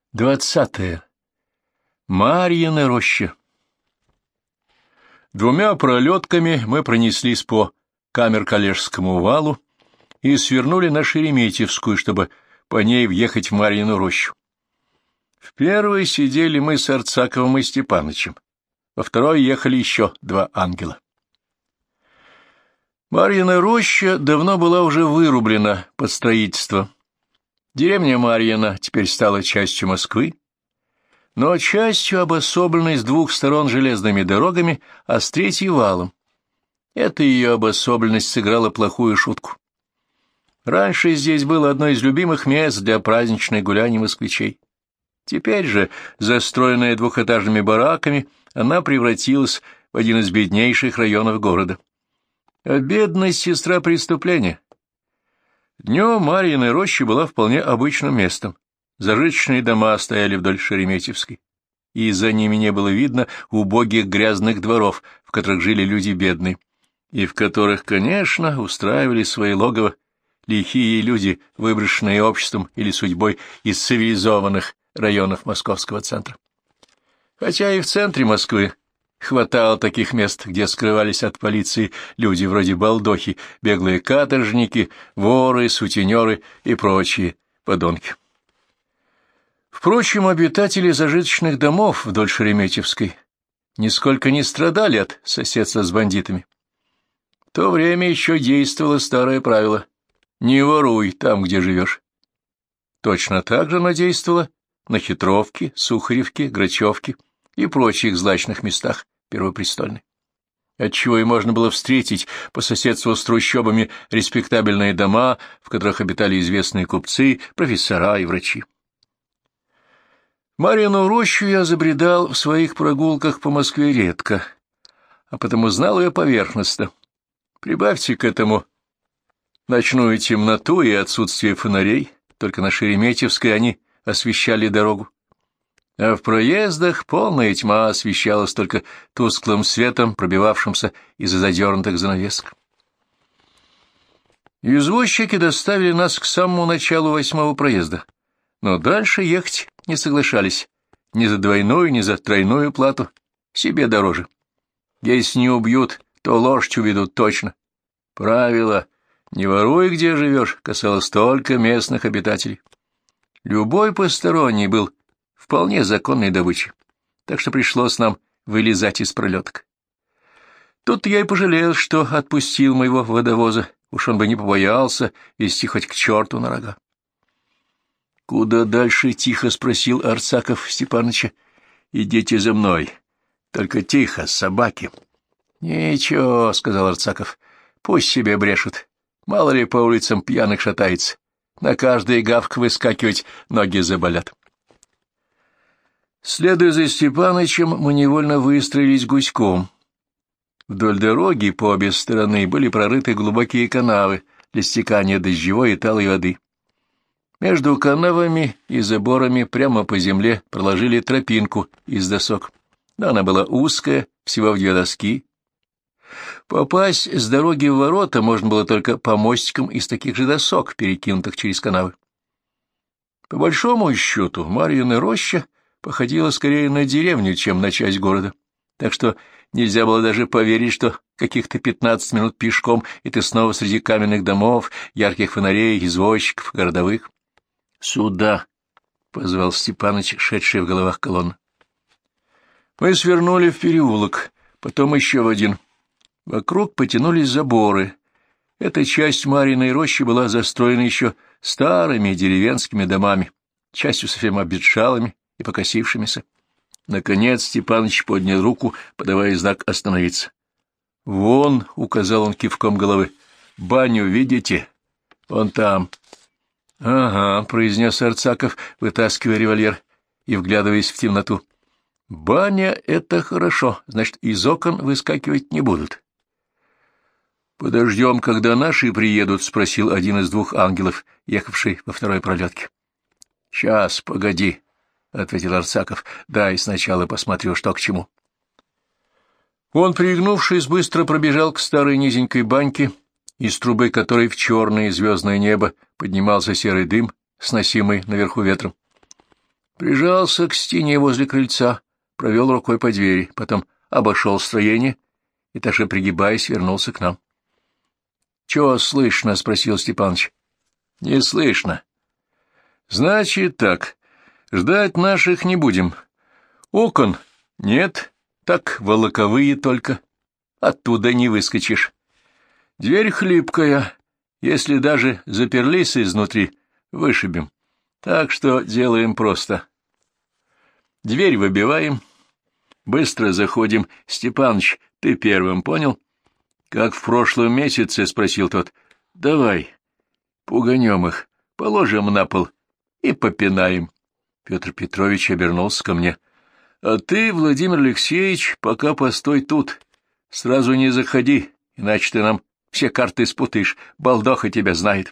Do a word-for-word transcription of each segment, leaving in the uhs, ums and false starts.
Двадцатое. Марьина роща. Двумя пролетками мы пронеслись по Камер-Калежскому валу и свернули на Шереметьевскую, чтобы по ней въехать в Марьину рощу. В первой сидели мы с Арцаковым и Степанычем, во второй ехали еще два ангела. Марьина роща давно была уже вырублена под строительство. Деревня Марьина теперь стала частью Москвы, но частью обособленной с двух сторон железными дорогами, а с третьей — валом. Эта ее обособленность сыграла плохую шутку. Раньше здесь было одно из любимых мест для праздничных гуляний москвичей. Теперь же, застроенная двухэтажными бараками, она превратилась в один из беднейших районов города. А бедность — сестра преступления. Днем Марьина роща была вполне обычным местом. Зажиточные дома стояли вдоль Шереметьевской, и за ними не было видно убогих грязных дворов, в которых жили люди бедные, и в которых, конечно, устраивали свои логово лихие люди, выброшенные обществом или судьбой из цивилизованных районов московского центра. Хотя и в центре Москвы хватало таких мест, где скрывались от полиции люди вроде балдохи, беглые каторжники, воры, сутенеры и прочие подонки. Впрочем, обитатели зажиточных домов вдоль Шереметьевской нисколько не страдали от соседства с бандитами. В то время еще действовало старое правило «не воруй там, где живешь». Точно так же оно действовало на Хитровке, Сухаревке, Грачевке и прочих злачных местах Первопрестольной, отчего и можно было встретить по соседству с трущобами респектабельные дома, в которых обитали известные купцы, профессора и врачи. Марьину рощу я забредал в своих прогулках по Москве редко, а потому знал ее поверхностно. Прибавьте к этому ночную темноту и отсутствие фонарей, только на Шереметьевской они освещали дорогу. А в проездах полная тьма освещалась только тусклым светом, пробивавшимся из-за задернутых занавесок. Извозчики доставили нас к самому началу восьмого проезда, но дальше ехать не соглашались ни за двойную, ни за тройную плату, себе дороже. Если не убьют, то лошадь уведут точно. Правило «не воруй, где живешь» касалось только местных обитателей. Любой посторонний был вполне законной добычей, так что пришлось нам вылезать из пролеток. Тут я и пожалел, что отпустил моего водовоза, уж он бы не побоялся везти хоть к черту на рога. — Куда дальше? — тихо спросил Арцаков Степаныча. — Идите за мной. Только тихо, собаки. — Ничего, — сказал Арцаков, — пусть себе брешут. Мало ли по улицам пьяных шатается. На каждый гавк выскакивать ноги заболят. Следуя за Степанычем, мы невольно выстроились гуськом. Вдоль дороги по обе стороны были прорыты глубокие канавы для стекания дождевой и талой воды. Между канавами и заборами прямо по земле проложили тропинку из досок, но она была узкая, всего в две доски. Попасть с дороги в ворота можно было только по мостикам из таких же досок, перекинутых через канавы. По большому счету, Марьина роща походила скорее на деревню, чем на часть города, так что нельзя было даже поверить, что каких-то пятнадцать минут пешком, и ты снова среди каменных домов, ярких фонарей, извозчиков, городовых. — Сюда! — позвал Степаныч, шедший в головах колонны. Мы свернули в переулок, потом еще в один. Вокруг потянулись заборы. Эта часть Марьиной рощи была застроена еще старыми деревенскими домами, частью совсем обветшалыми и покосившимися. Наконец Степаныч поднял руку, подавая знак остановиться. — Вон, — указал он кивком головы, — баню видите? Вон там. — Ага, — произнес Арцаков, вытаскивая револьвер и вглядываясь в темноту. — Баня — это хорошо, значит, из окон выскакивать не будут. — Подождем, когда наши приедут, — спросил один из двух ангелов, ехавший во второй пролетке. — Сейчас, погоди, — ответил Арцаков, — дай сначала посмотрю, что к чему. Он, пригнувшись, быстро пробежал к старой низенькой баньке, из трубы которой в черное звездное небо поднимался серый дым, сносимый наверху ветром. Прижался к стене возле крыльца, провел рукой по двери, потом обошел строение и, также пригибаясь, вернулся к нам. — Чего слышно? — спросил Степаныч. — Не слышно. — Значит так, ждать наших не будем. Окон нет, так волоковые только. Оттуда не выскочишь. Дверь хлипкая, если даже заперлись изнутри, вышибем. Так что делаем просто. Дверь выбиваем, быстро заходим. Степаныч, ты первым, понял? — Как в прошлом месяце, — спросил тот. — Давай, пуганем их, положим на пол и попинаем. Петр Петрович обернулся ко мне. — А ты, Владимир Алексеевич, пока постой тут. Сразу не заходи, иначе ты нам все карты спутаешь. Балдоха тебя знает.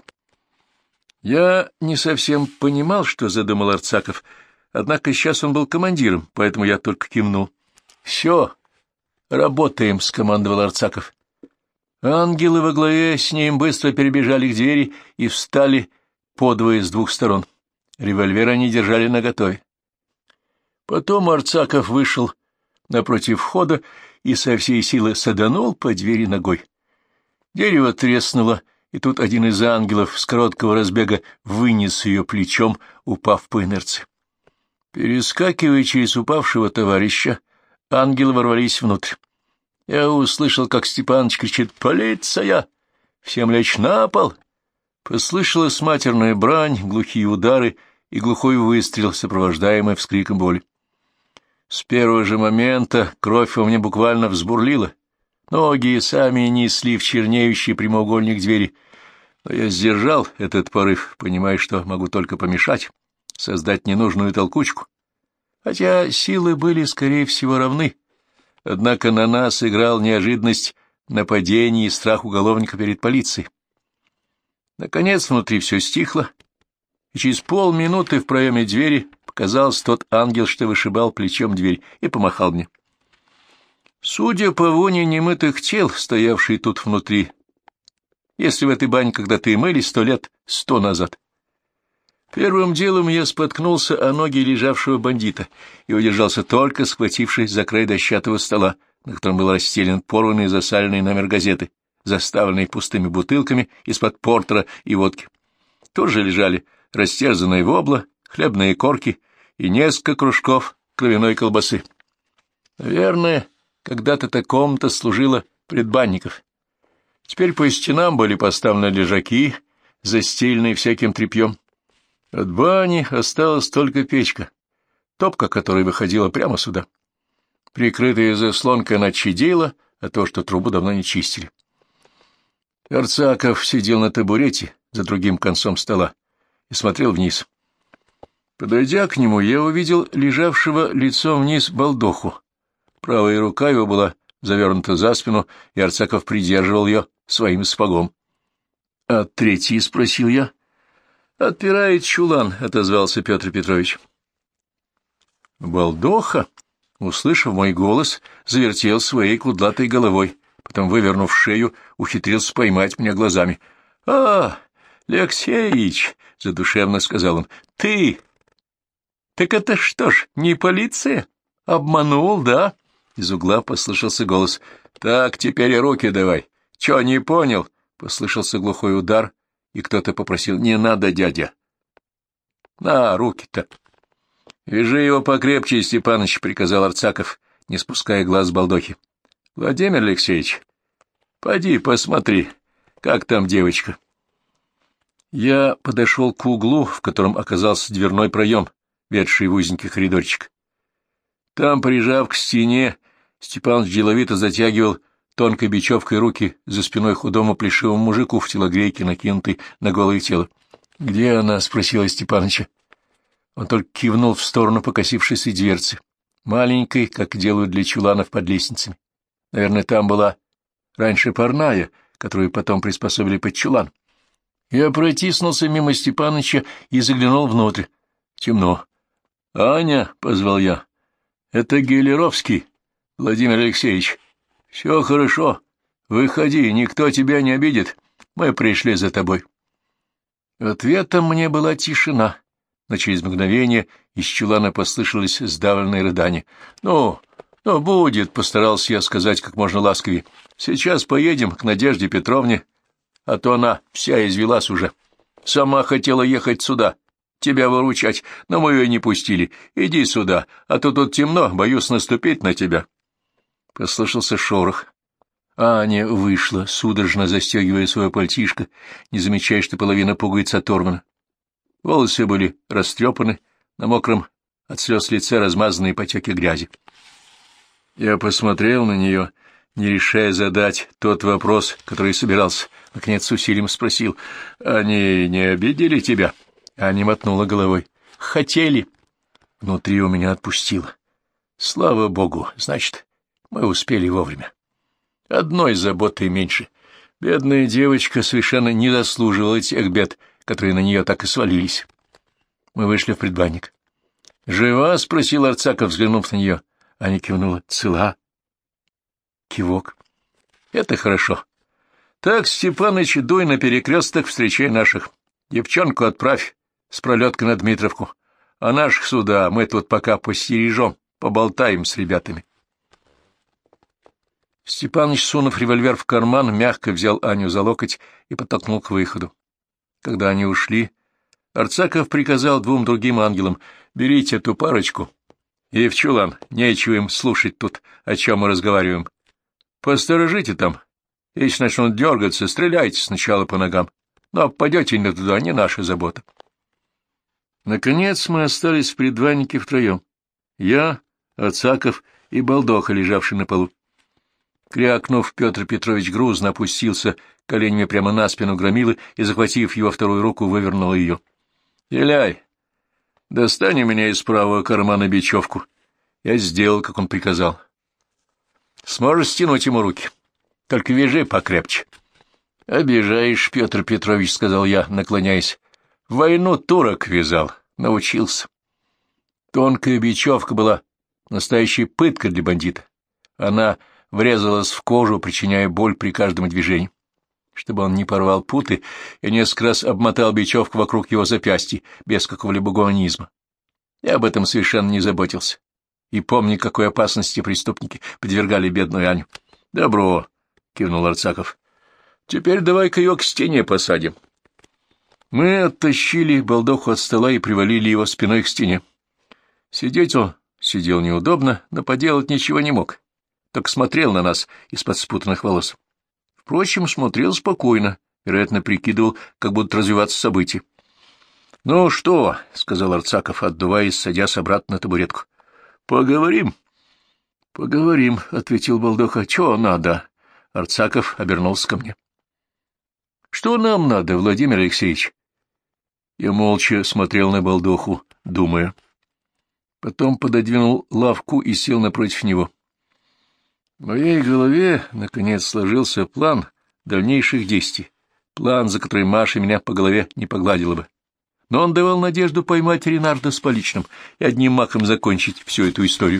Я не совсем понимал, что задумал Арцаков, однако сейчас он был командиром, поэтому я только кивнул. — Все, работаем, — скомандовал Арцаков. Ангелы во главе с ним быстро перебежали к двери и встали подвое с двух сторон. Револьвер они держали наготове. Потом Арцаков вышел напротив входа и со всей силы саданул по двери ногой. Дерево треснуло, и тут один из ангелов с короткого разбега вынес ее плечом, упав по инерции. Перескакивая через упавшего товарища, ангелы ворвались внутрь. Я услышал, как Степаныч кричит: «Полиция! Всем лечь на пол!» Послышалась матерная брань, глухие удары и глухой выстрел, сопровождаемый вскриком боли. С первого же момента кровь во мне буквально взбурлила. Ноги сами несли в чернеющий прямоугольник двери, но я сдержал этот порыв, понимая, что могу только помешать, создать ненужную толкучку. Хотя силы были, скорее всего, равны. Однако на нас играл неожиданность нападения и страх уголовника перед полицией. Наконец внутри все стихло, и через полминуты в проеме двери показался тот ангел, что вышибал плечом дверь, и помахал мне. Судя по воне немытых тел, стоявшей тут внутри, если в этой бане когда-то и мылись, сто лет сто назад. Первым делом я споткнулся о ноги лежавшего бандита и удержался только, схватившись за край дощатого стола, на котором был расстелен порванный засаленный номер газеты, заставленный пустыми бутылками из-под портера и водки. Тут же лежали растерзанные вобла, хлебные корки и несколько кружков кровяной колбасы. Наверное, когда-то таком-то служило предбанников. Теперь по стенам были поставлены лежаки, застеленные всяким тряпьем. От бани осталась только печка, топка которой выходила прямо сюда. Прикрытая заслонкой она чадила, а то, что трубу давно не чистили. Арцаков сидел на табурете за другим концом стола и смотрел вниз. Подойдя к нему, я увидел лежавшего лицом вниз балдоху. Правая рука его была завернута за спину, и Арцаков придерживал ее своим сапогом. — А третий? — спросил я. — Отпирает чулан, — отозвался Петр Петрович. Балдоха, услышав мой голос, завертел своей кудлатой головой, потом, вывернув шею, ухитрился поймать меня глазами. — А, Алексеич, — задушевно сказал он, — ты... Так это что ж, не полиция? Обманул, да? Из угла послышался голос. — Так, теперь и руки давай. — Чё, не понял? — послышался глухой удар, и кто-то попросил: — Не надо, дядя. — На, руки-то. — Вяжи его покрепче, Степаныч, — приказал Арцаков, не спуская глаз с балдохи. — Владимир Алексеевич, поди посмотри, как там девочка. Я подошел к углу, в котором оказался дверной проем, ведший в узенький коридорчик. Там, прижав к стене, Степаныч деловито затягивал тонкой бечевкой руки за спиной худому плешивому мужику в телогрейке, накинутой на голое тело. — Где она? — спросила Степаныча. Он только кивнул в сторону покосившейся дверцы, маленькой, как делают для чуланов под лестницами. Наверное, там была раньше парная, которую потом приспособили под чулан. Я протиснулся мимо Степаныча и заглянул внутрь. Темно. — Аня, — позвал я, — это Гелеровский, Владимир Алексеевич. Все хорошо. Выходи, никто тебя не обидит. Мы пришли за тобой. Ответом мне была тишина, но через мгновение из чулана послышались сдавленные рыдания. — Ну, ну, будет, — постарался я сказать как можно ласковее. — Сейчас поедем к Надежде Петровне, а то она вся извелась уже. Сама хотела ехать сюда, тебя выручать, но мы ее не пустили. Иди сюда, а то тут темно, боюсь наступить на тебя. Послышался шорох. Аня вышла, судорожно застегивая свое пальтишко, не замечая, что половина пуговиц оторвана. Волосы были растрепаны, на мокром от слез лице размазанные потеки грязи. Я посмотрел на нее, не решая задать тот вопрос, который собирался. Наконец с усилием спросил: — Они не обидели тебя? Аня мотнула головой. — Хотели. Внутри у меня отпустило. Слава богу, значит, мы успели вовремя. Одной заботой меньше. Бедная девочка совершенно не заслуживала тех бед, которые на нее так и свалились. Мы вышли в предбанник. — Жива? — спросил Арцаков, взглянув на нее. Аня кивнула. — Цела. Кивок. — Это хорошо. Так, Степаныч, дуй на перекресток, встречай наших. Девчонку отправь с пролеткой на Дмитровку. А наших сюда мы тут пока постережем, поболтаем с ребятами. Степаныч, сунув револьвер в карман, мягко взял Аню за локоть и подтолкнул к выходу. Когда они ушли, Арцаков приказал двум другим ангелам: берите эту парочку и в чулан, нечего им слушать тут, о чем мы разговариваем. Посторожите там, если начнут дергаться, стреляйте сначала по ногам, но попадете не туда, не наша забота. Наконец мы остались в предбаннике втроем. Я, Арцаков и Балдоха, лежавший на полу. Крякнув, Петр Петрович грузно опустился коленями прямо на спину Громилы и, захватив его вторую руку, вывернул ее. — Виляй, достань у меня из правого кармана бечевку. Я сделал, как он приказал. — Сможешь стянуть ему руки? Только вяжи покрепче. — Обижаешь, Петр Петрович, — сказал я, наклоняясь. — В войну турок вязал, научился. Тонкая бечевка была настоящей пыткой для бандита. Она врезалась в кожу, причиняя боль при каждом движении. Чтобы он не порвал путы, я несколько раз обмотал бечевку вокруг его запястья, без какого-либо гуманизма. Я об этом совершенно не заботился. И помни, какой опасности преступники подвергали бедную Аню. — Добро, — кивнул Арцаков. — Теперь давай-ка ее к стене посадим. Мы оттащили Балдоху от стола и привалили его спиной к стене. Сидеть он сидел неудобно, но поделать ничего не мог. Только смотрел на нас из-под спутанных волос. Впрочем, смотрел спокойно, вероятно, прикидывал, как будут развиваться события. — Ну что, — сказал Арцаков, отдуваясь, садясь обратно на табуретку. — Поговорим? — Поговорим, — ответил Балдоха. — Чего надо? Арцаков обернулся ко мне. — Что нам надо, Владимир Алексеевич? Я молча смотрел на Балдоху, думая. Потом пододвинул лавку и сел напротив него. В моей голове, наконец, сложился план дальнейших действий, план, за который Маша меня по голове не погладила бы. Но он давал надежду поймать Ренарда с поличным и одним махом закончить всю эту историю.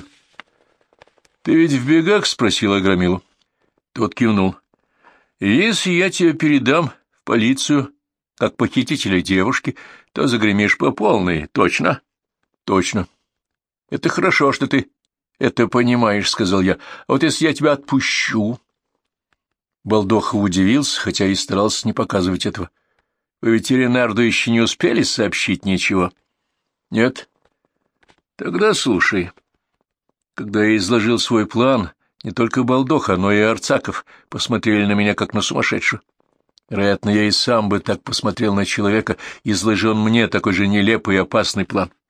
— Ты ведь в бегах? — спросила Громилу. Тот кивнул. — Если я тебя передам в полицию, как похитителя девушки, то загремишь по полной, точно? — Точно. — Это хорошо, что ты это понимаешь, — сказал я. — А вот если я тебя отпущу... Балдоха удивился, хотя и старался не показывать этого. — Вы ведь Ренарду еще не успели сообщить ничего? — Нет. — Тогда слушай. Когда я изложил свой план, не только Балдоха, но и Арцаков посмотрели на меня, как на сумасшедшую. Вероятно, я и сам бы так посмотрел на человека, изложи он мне такой же нелепый и опасный план. —